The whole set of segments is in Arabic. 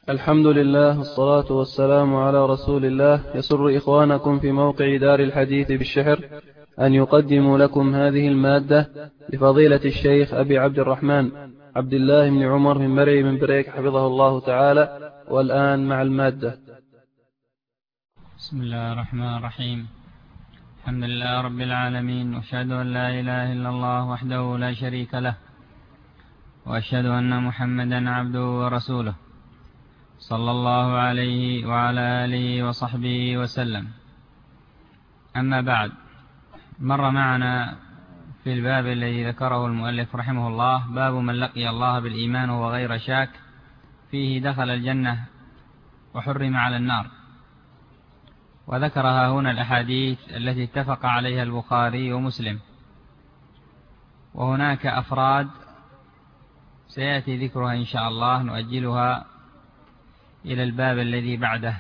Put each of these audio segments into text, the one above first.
الحمد لله والصلاة والسلام على رسول الله. يسر إخوانكم في موقع دار الحديث بالشحر أن يقدموا لكم هذه المادة لفضيلة الشيخ أبي عبد الرحمن عبد الله بن عمر من مرعي من بريك حفظه الله تعالى. والآن مع المادة. بسم الله الرحمن الرحيم. الحمد لله رب العالمين، وأشهد أن لا إله إلا الله وحده لا شريك له، وأشهد أن محمدا عبده ورسوله صلى الله عليه وعلى آله وصحبه وسلم. أما بعد، مر معنا في الباب الذي ذكره المؤلف رحمه الله باب من لقي الله بالإيمان وهو غير شاك، فيه دخل الجنة وحرم على النار. وذكرها هنا الأحاديث التي اتفق عليها البخاري ومسلم، وهناك أفراد سيأتي ذكرها إن شاء الله، نؤجلها إلى الباب الذي بعده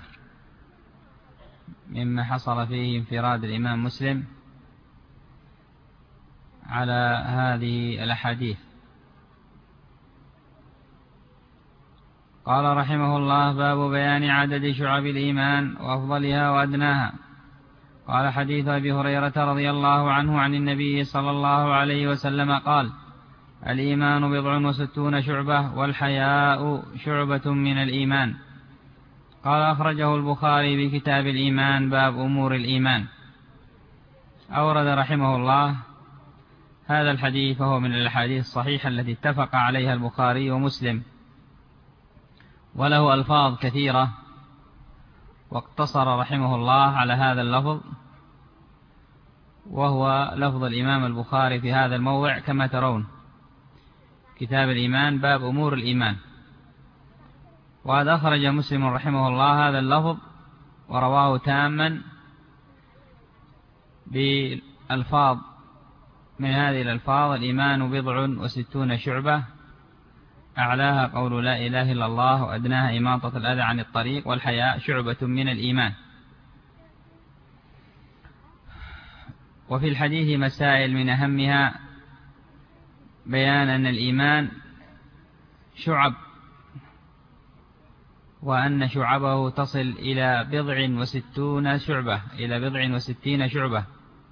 مما حصل فيه انفراد الإمام مسلم على هذه الأحاديث. قال رحمه الله: باب بيان عدد شعب الإيمان وأفضلها وأدناها. قال: حديث أبي هريرة رضي الله عنه عن النبي صلى الله عليه وسلم قال: الإيمان 67 شعبة، والحياء شعبة من الإيمان. قال: أخرجه البخاري بكتاب الإيمان باب أمور الإيمان. أورد رحمه الله هذا الحديث، وهو من الأحاديث الصحيحة التي اتفق عليها البخاري ومسلم، وله ألفاظ كثيرة، واقتصر رحمه الله على هذا اللفظ، وهو لفظ الإمام البخاري في هذا الموضع كما ترون: كتاب الإيمان باب أمور الإيمان. وقد أخرج مسلم رحمه الله هذا اللفظ ورواه تاما بالألفاظ، من هذه الألفاظ: الإيمان 67 شعبة، أعلاها قول لا إله إلا الله، وأدناها إماطة الأذى عن الطريق، والحياء شعبة من الإيمان. وفي الحديث مسائل، من أهمها بيان أن الإيمان شعب، وأن شعبه تصل إلى 60 شعبة، إلى 60 شعبة.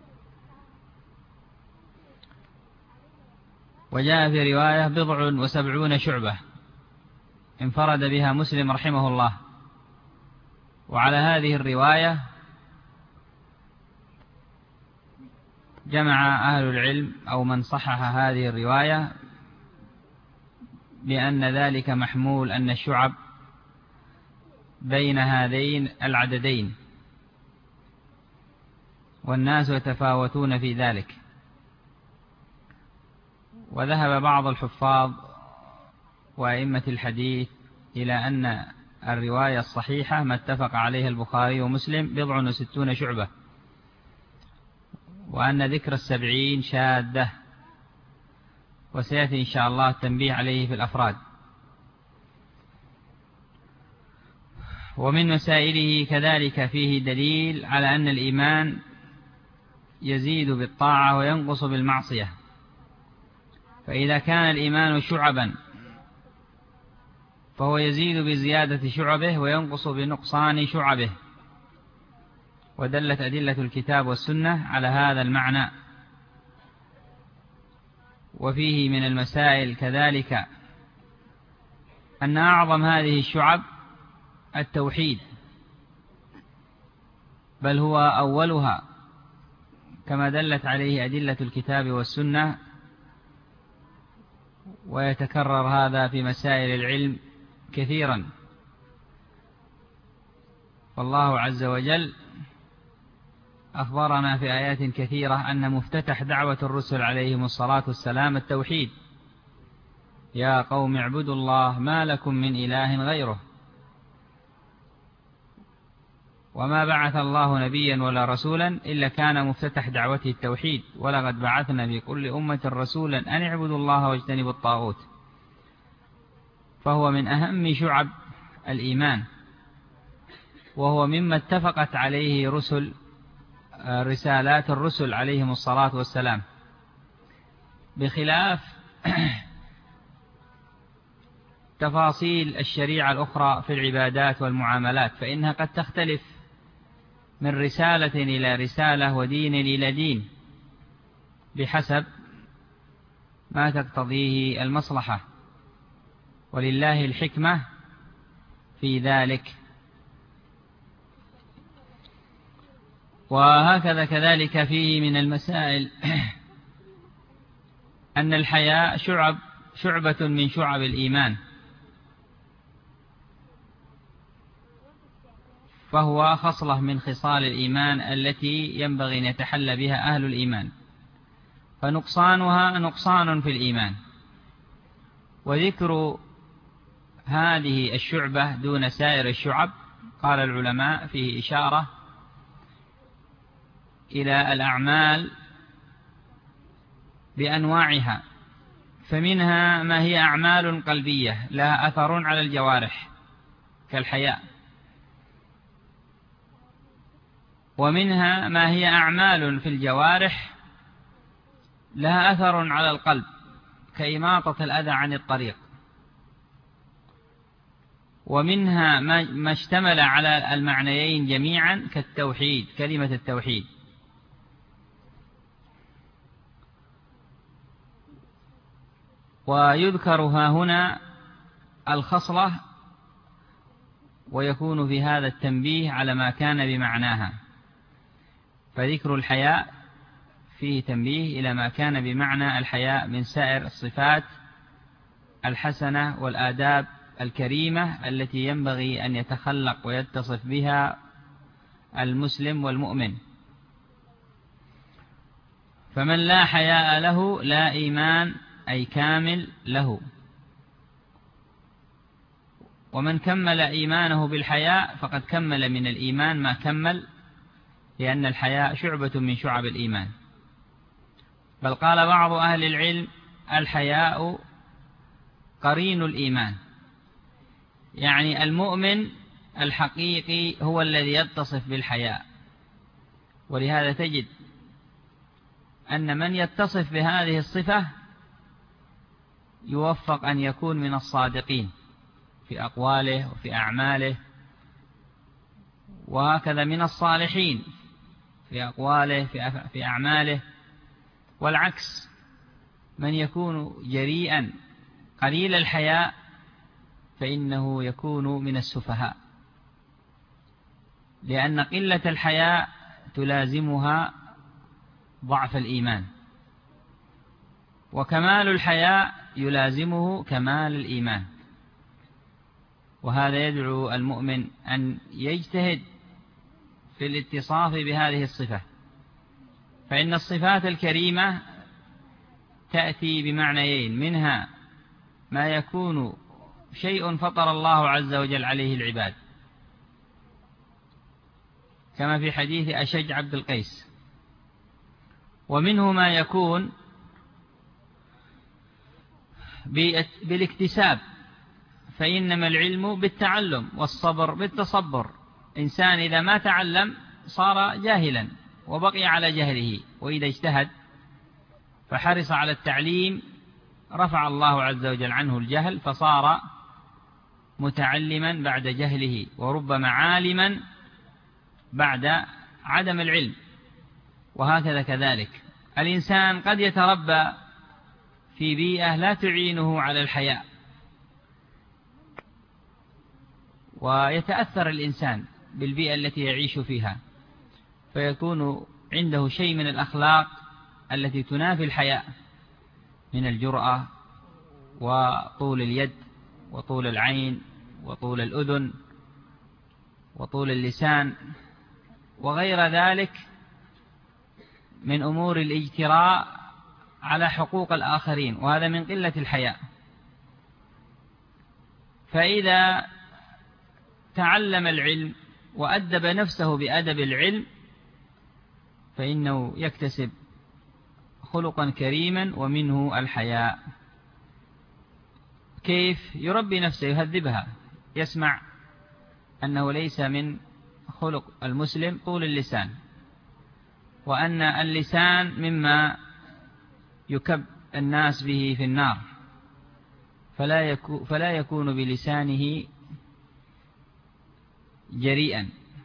وجاء في رواية 70 شعبة انفرد بها مسلم رحمه الله. وعلى هذه الرواية جمع أهل العلم أو من صحح هذه الرواية بأن ذلك محمول أن الشعب بين هذين العددين، والناس يتفاوتون في ذلك. وذهب بعض الحفاظ وأئمة الحديث إلى أن الرواية الصحيحة ما اتفق عليها البخاري ومسلم 60 شعبة، وأن ذكر 70 شاذة، وسيأتي إن شاء الله التنبيه عليه في الأفراد. ومن مسائله كذلك فيه دليل على أن الإيمان يزيد بالطاعة وينقص بالمعصية. فإذا كان الإيمان شعبا فهو يزيد بزيادة شعبه وينقص بنقصان شعبه، ودلت أدلة الكتاب والسنة على هذا المعنى. وفيه من المسائل كذلك أن أعظم هذه الشعب التوحيد، بل هو أولها، كما دلت عليه أدلة الكتاب والسنة. ويتكرر هذا في مسائل العلم كثيرا. والله عز وجل أخبرنا في آيات كثيرة أن مفتتح دعوة الرسل عليهم الصلاة والسلام التوحيد: يا قوم اعبدوا الله ما لكم من إله غيره. وما بعث الله نبيا ولا رسولا إلا كان مفتتح دعوته التوحيد: ولقد بعثنا في كل أمة رسولا أن اعبدوا الله واجتنبوا الطاغوت. فهو من أهم شعب الإيمان، وهو مما اتفقت عليه رسالات الرسل عليهم الصلاة والسلام، بخلاف تفاصيل الشريعة الأخرى في العبادات والمعاملات، فإنها قد تختلف من رسالة إلى رسالة ودين إلى دين بحسب ما تقتضيه المصلحة، ولله الحكمة في ذلك. وهكذا كذلك فيه من المسائل أن الحياء شعبة من شعب الإيمان، فهو خصلة من خصال الإيمان التي ينبغي أن يتحلى بها أهل الإيمان، فنقصانها نقصان في الإيمان. وذكر هذه الشعبة دون سائر الشعب قال العلماء فيه إشارة إلى الأعمال بأنواعها، فمنها ما هي أعمال قلبية لها أثر على الجوارح كالحياء، ومنها ما هي أعمال في الجوارح لها أثر على القلب كإماطة الأذى عن الطريق، ومنها ما اشتمل على المعنيين جميعا كالتوحيد، كلمة التوحيد. ويذكر هنا الخصلة، ويكون في هذا التنبيه على ما كان بمعناها، فذكر الحياء فيه تنبيه إلى ما كان بمعنى الحياء من سائر الصفات الحسنة والآداب الكريمة التي ينبغي أن يتخلق ويتصف بها المسلم والمؤمن. فمن لا حياء له لا إيمان أي كامل له، ومن كمل إيمانه بالحياء فقد كمل من الإيمان ما كمل، لأن الحياء شعبة من شعب الإيمان. بل قال بعض أهل العلم الحياء قرين الإيمان، يعني المؤمن الحقيقي هو الذي يتصف بالحياء. ولهذا تجد أن من يتصف بهذه الصفة يوفق أن يكون من الصادقين في أقواله وفي أعماله، وهكذا من الصالحين في أقواله في أعماله. والعكس، من يكون جريئا قليل الحياء فإنه يكون من السفهاء، لأن قلة الحياء تلازمها ضعف الإيمان، وكمال الحياء يلازمه كمال الإيمان. وهذا يدعو المؤمن أن يجتهد في الاتصاف بهذه الصفة، فإن الصفات الكريمة تأتي بمعنيين، منها ما يكون شيء فطر الله عز وجل عليه العباد، كما في حديث أشج عبد القيس، ومنه ما يكون بالاكتساب، فإنما العلم بالتعلم والصبر بالتصبر. إنسان إذا ما تعلم صار جاهلا وبقي على جهله، وإذا اجتهد فحرص على التعليم رفع الله عز وجل عنه الجهل فصار متعلما بعد جهله، وربما عالما بعد عدم العلم. وهكذا كذلك الإنسان قد يتربى في بيئة لا تعينه على الحياء، ويتأثر الإنسان بالبيئة التي يعيش فيها، فيكون عنده شيء من الأخلاق التي تنافي الحياء، من الجرأة وطول اليد وطول العين وطول الأذن وطول اللسان وغير ذلك من أمور الاجتراء على حقوق الآخرين، وهذا من قلة الحياء. فإذا تعلم العلم وأدب نفسه بأدب العلم فإنه يكتسب خلقا كريما ومنه الحياء. كيف يربي نفسه يهذبها؟ يسمع أنه ليس من خلق المسلم طول اللسان، وأن اللسان مما يكب الناس به في النار، فلا يكون بلسانه جريئا.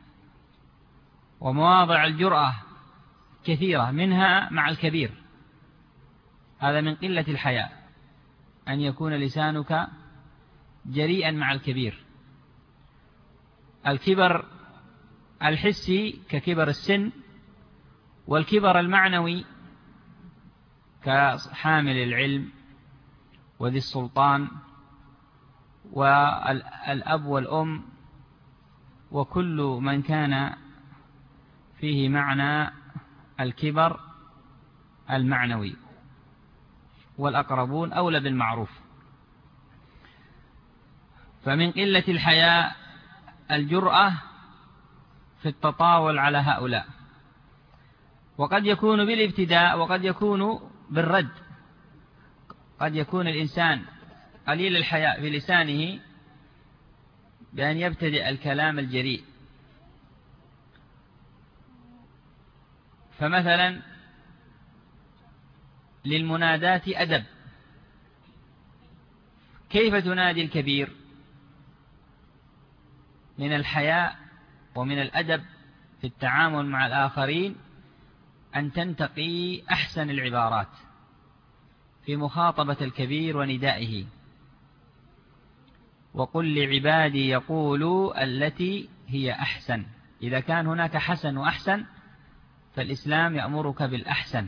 ومواضع الجرأة كثيرة، منها مع الكبير، هذا من قلة الحياء أن يكون لسانك جريئا مع الكبير. الكبر الحسي ككبر السن، والكبر المعنوي كحامل العلم وذي السلطان والأب والأم وكل من كان فيه معنى الكبر المعنوي، والأقربون أولى بالمعروف. فمن قلة الحياء الجرأة في التطاول على هؤلاء، وقد يكون بالابتداء وقد يكون بالرد. قد يكون الإنسان قليل الحياء في لسانه بأن يبتدئ الكلام الجريء. فمثلا للمنادات أدب، كيف تنادي الكبير؟ من الحياء ومن الأدب في التعامل مع الآخرين أن تنتقي أحسن العبارات في مخاطبة الكبير وندائه. وقل لعبادي يقولوا التي هي أحسن. إذا كان هناك حسن وأحسن فالإسلام يأمرك بالأحسن.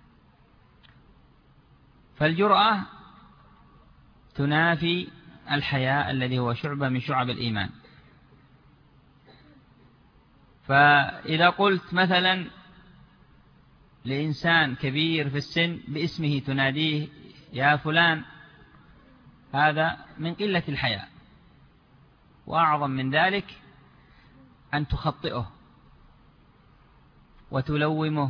فالجرأة تنافي الحياء الذي هو شعبة من شعب الإيمان. فإذا قلت مثلا لإنسان كبير في السن باسمه تناديه يا فلان، هذا من قلة الحياء. وأعظم من ذلك أن تخطئه وتلومه،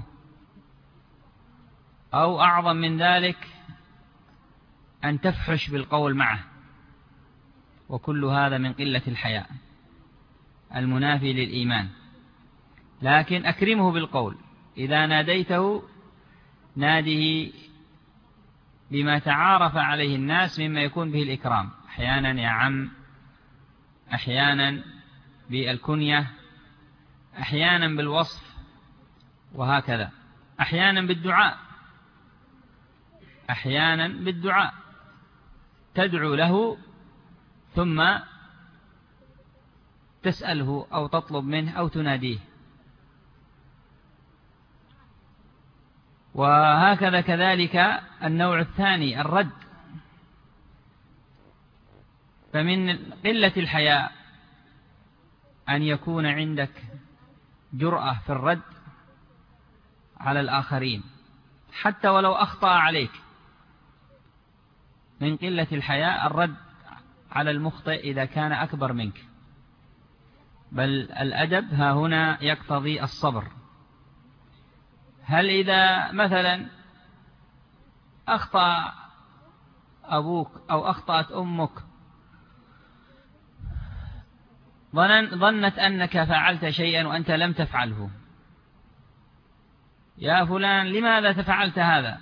أو أعظم من ذلك أن تفحش بالقول معه، وكل هذا من قلة الحياء المنافي للإيمان. لكن أكرمه بالقول، إذا ناديته ناده بما تعارف عليه الناس مما يكون به الإكرام، أحيانا يا عم، أحيانا بالكنية، أحيانا بالوصف، وهكذا. أحيانا بالدعاء، أحيانا بالدعاء تدعو له ثم تسأله أو تطلب منه أو تناديه. وهكذا كذلك النوع الثاني الرد. فمن قلة الحياء أن يكون عندك جرأة في الرد على الآخرين حتى ولو أخطأ عليك. من قلة الحياء الرد على المخطئ إذا كان أكبر منك. بل الأدب ها هنا يقتضي الصبر. هل إذا مثلا أخطأ أبوك أو أخطأت أمك ظنت أنك فعلت شيئا وأنت لم تفعله، يا فلان لماذا تفعلت هذا؟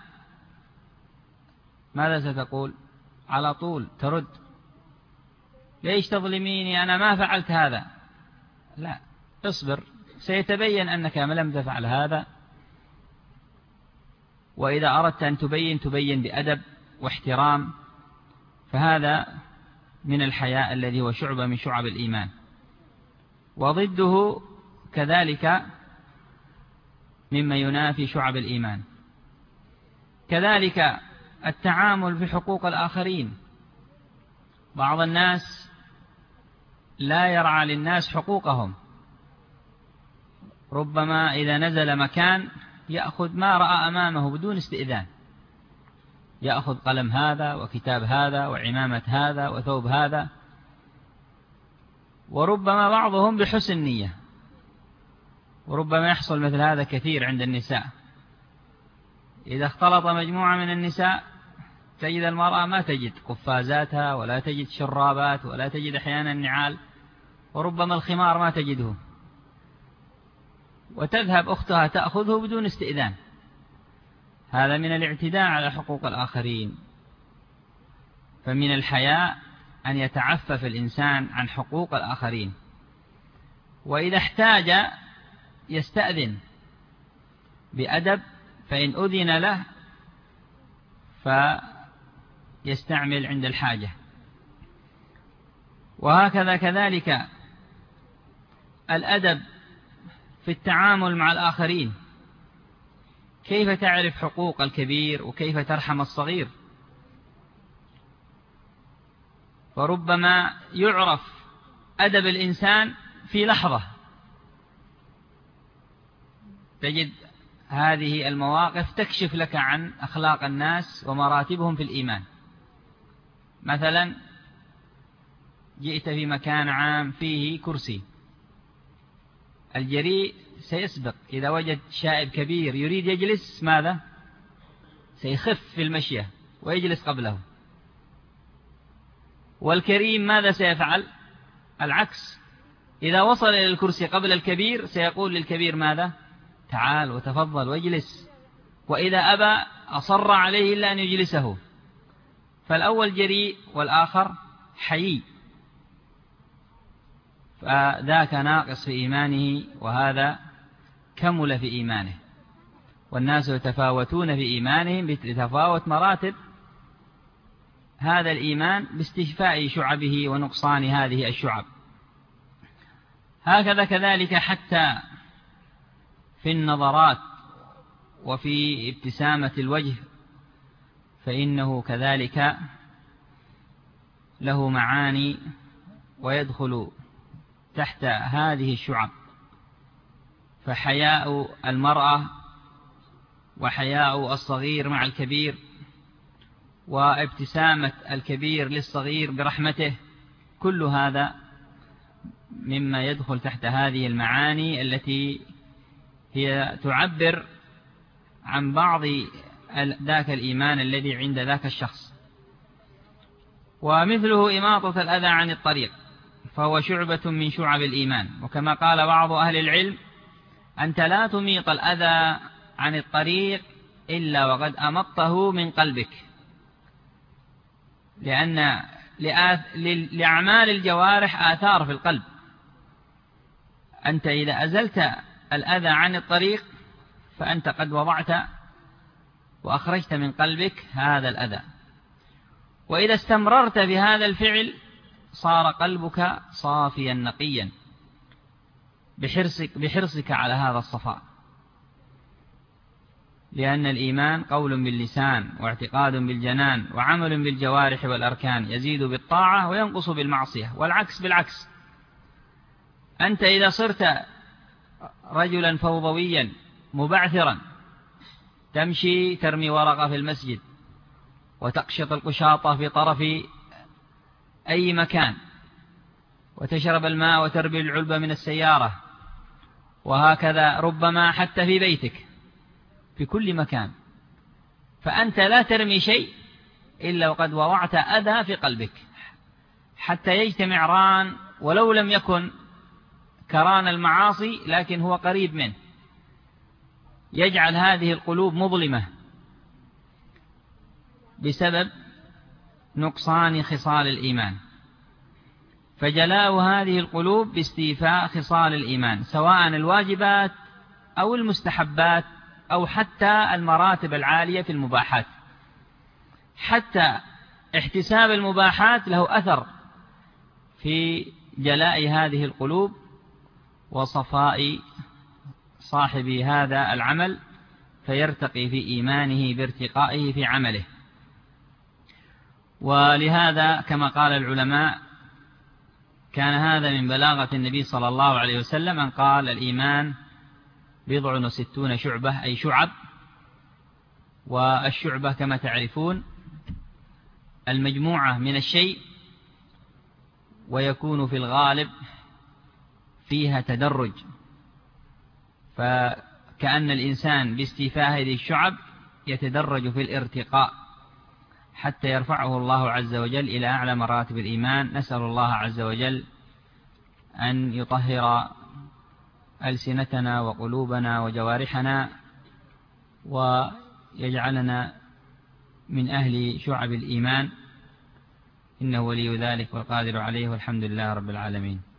ماذا ستقول؟ على طول ترد ليش تظلميني، أنا ما فعلت هذا. لا، اصبر، سيتبين أنك لم تفعل هذا. وإذا أردت أن تبين بأدب واحترام، فهذا من الحياء الذي هو شعبة من شعب الإيمان. وضده كذلك مما ينافي شعب الإيمان. كذلك التعامل بحقوق الآخرين. بعض الناس لا يرعى للناس حقوقهم، ربما إذا نزل مكان يأخذ ما رأى أمامه بدون استئذان، يأخذ قلم هذا وكتاب هذا وعمامة هذا وثوب هذا. وربما بعضهم بحسن نية، وربما يحصل مثل هذا كثير عند النساء. إذا اختلط مجموعة من النساء تجد المرأة ما تجد قفازاتها ولا تجد شرابات ولا تجد أحيانا نعال، وربما الخمار ما تجده، وتذهب أختها تأخذه بدون استئذان. هذا من الاعتداء على حقوق الآخرين. فمن الحياء أن يتعفف الإنسان عن حقوق الآخرين، وإذا احتاج يستأذن بأدب، فإن أذن له فيستعمل عند الحاجة. وهكذا كذلك الأدب في التعامل مع الآخرين، كيف تعرف حقوق الكبير وكيف ترحم الصغير. فربما يعرف أدب الإنسان في لحظة، تجد هذه المواقف تكشف لك عن أخلاق الناس ومراتبهم في الإيمان. مثلا جئت في مكان عام فيه كرسي، الجريء سيسبق إذا وجد شائب كبير يريد يجلس، ماذا؟ سيخف في المشية ويجلس قبله. والكريم ماذا سيفعل؟ العكس، إذا وصل إلى الكرسي قبل الكبير سيقول للكبير ماذا؟ تعال وتفضل واجلس، وإذا أبى أصر عليه إلا أن يجلسه. فالأول جريء والآخر حيي، فذاك ناقص في إيمانه وهذا كمل في إيمانه. والناس يتفاوتون في إيمانهم بتفاوت مراتب هذا الإيمان باستشفاء شعبه ونقصان هذه الشعب. هكذا كذلك حتى في النظرات وفي ابتسامة الوجه، فإنه كذلك له معاني ويدخل تحت هذه الشعب. فحياء المرأة وحياء الصغير مع الكبير، وابتسامة الكبير للصغير برحمته، كل هذا مما يدخل تحت هذه المعاني التي هي تعبر عن بعض ذاك الإيمان الذي عند ذاك الشخص. ومثله إماطة الأذى عن الطريق، فهو شعبة من شعب الإيمان. وكما قال بعض أهل العلم: أنت لا تميط الأذى عن الطريق إلا وقد أمطته من قلبك، لأن لأعمال الجوارح آثار في القلب. أنت إذا أزلت الأذى عن الطريق فأنت قد وضعت وأخرجت من قلبك هذا الأذى. وإذا استمررت بهذا الفعل صار قلبك صافيا نقيا بحرصك على هذا الصفاء، لأن الإيمان قول باللسان واعتقاد بالجنان وعمل بالجوارح والأركان، يزيد بالطاعة وينقص بالمعصية، والعكس بالعكس. أنت إذا صرت رجلا فوضويا مبعثرا، تمشي ترمي ورقة في المسجد وتقشط القشاطة في طرف أي مكان، وتشرب الماء وتربي العلبة من السيارة، وهكذا ربما حتى في بيتك في كل مكان، فأنت لا ترمي شيء إلا وقد وضعت أذى في قلبك، حتى يجتمع ران ولو لم يكن كران المعاصي لكن هو قريب منه، يجعل هذه القلوب مظلمة بسبب نقصان خصال الإيمان. فجلاء هذه القلوب باستيفاء خصال الإيمان، سواء الواجبات أو المستحبات أو حتى المراتب العالية في المباحات. حتى احتساب المباحات له أثر في جلاء هذه القلوب وصفاء صاحب هذا العمل، فيرتقي في إيمانه بارتقائه في عمله. ولهذا كما قال العلماء كان هذا من بلاغة النبي صلى الله عليه وسلم أن قال: الإيمان 60 شعبة، أي شعب. والشعبة كما تعرفون المجموعة من الشيء، ويكون في الغالب فيها تدرج، فكأن الإنسان باستيفاء هذه الشعب يتدرج في الارتقاء حتى يرفعه الله عز وجل إلى أعلى مراتب الإيمان. نسأل الله عز وجل أن يطهر ألسنتنا وقلوبنا وجوارحنا، ويجعلنا من أهل شعب الإيمان، إنه ولي ذلك والقادر عليه، والحمد لله رب العالمين.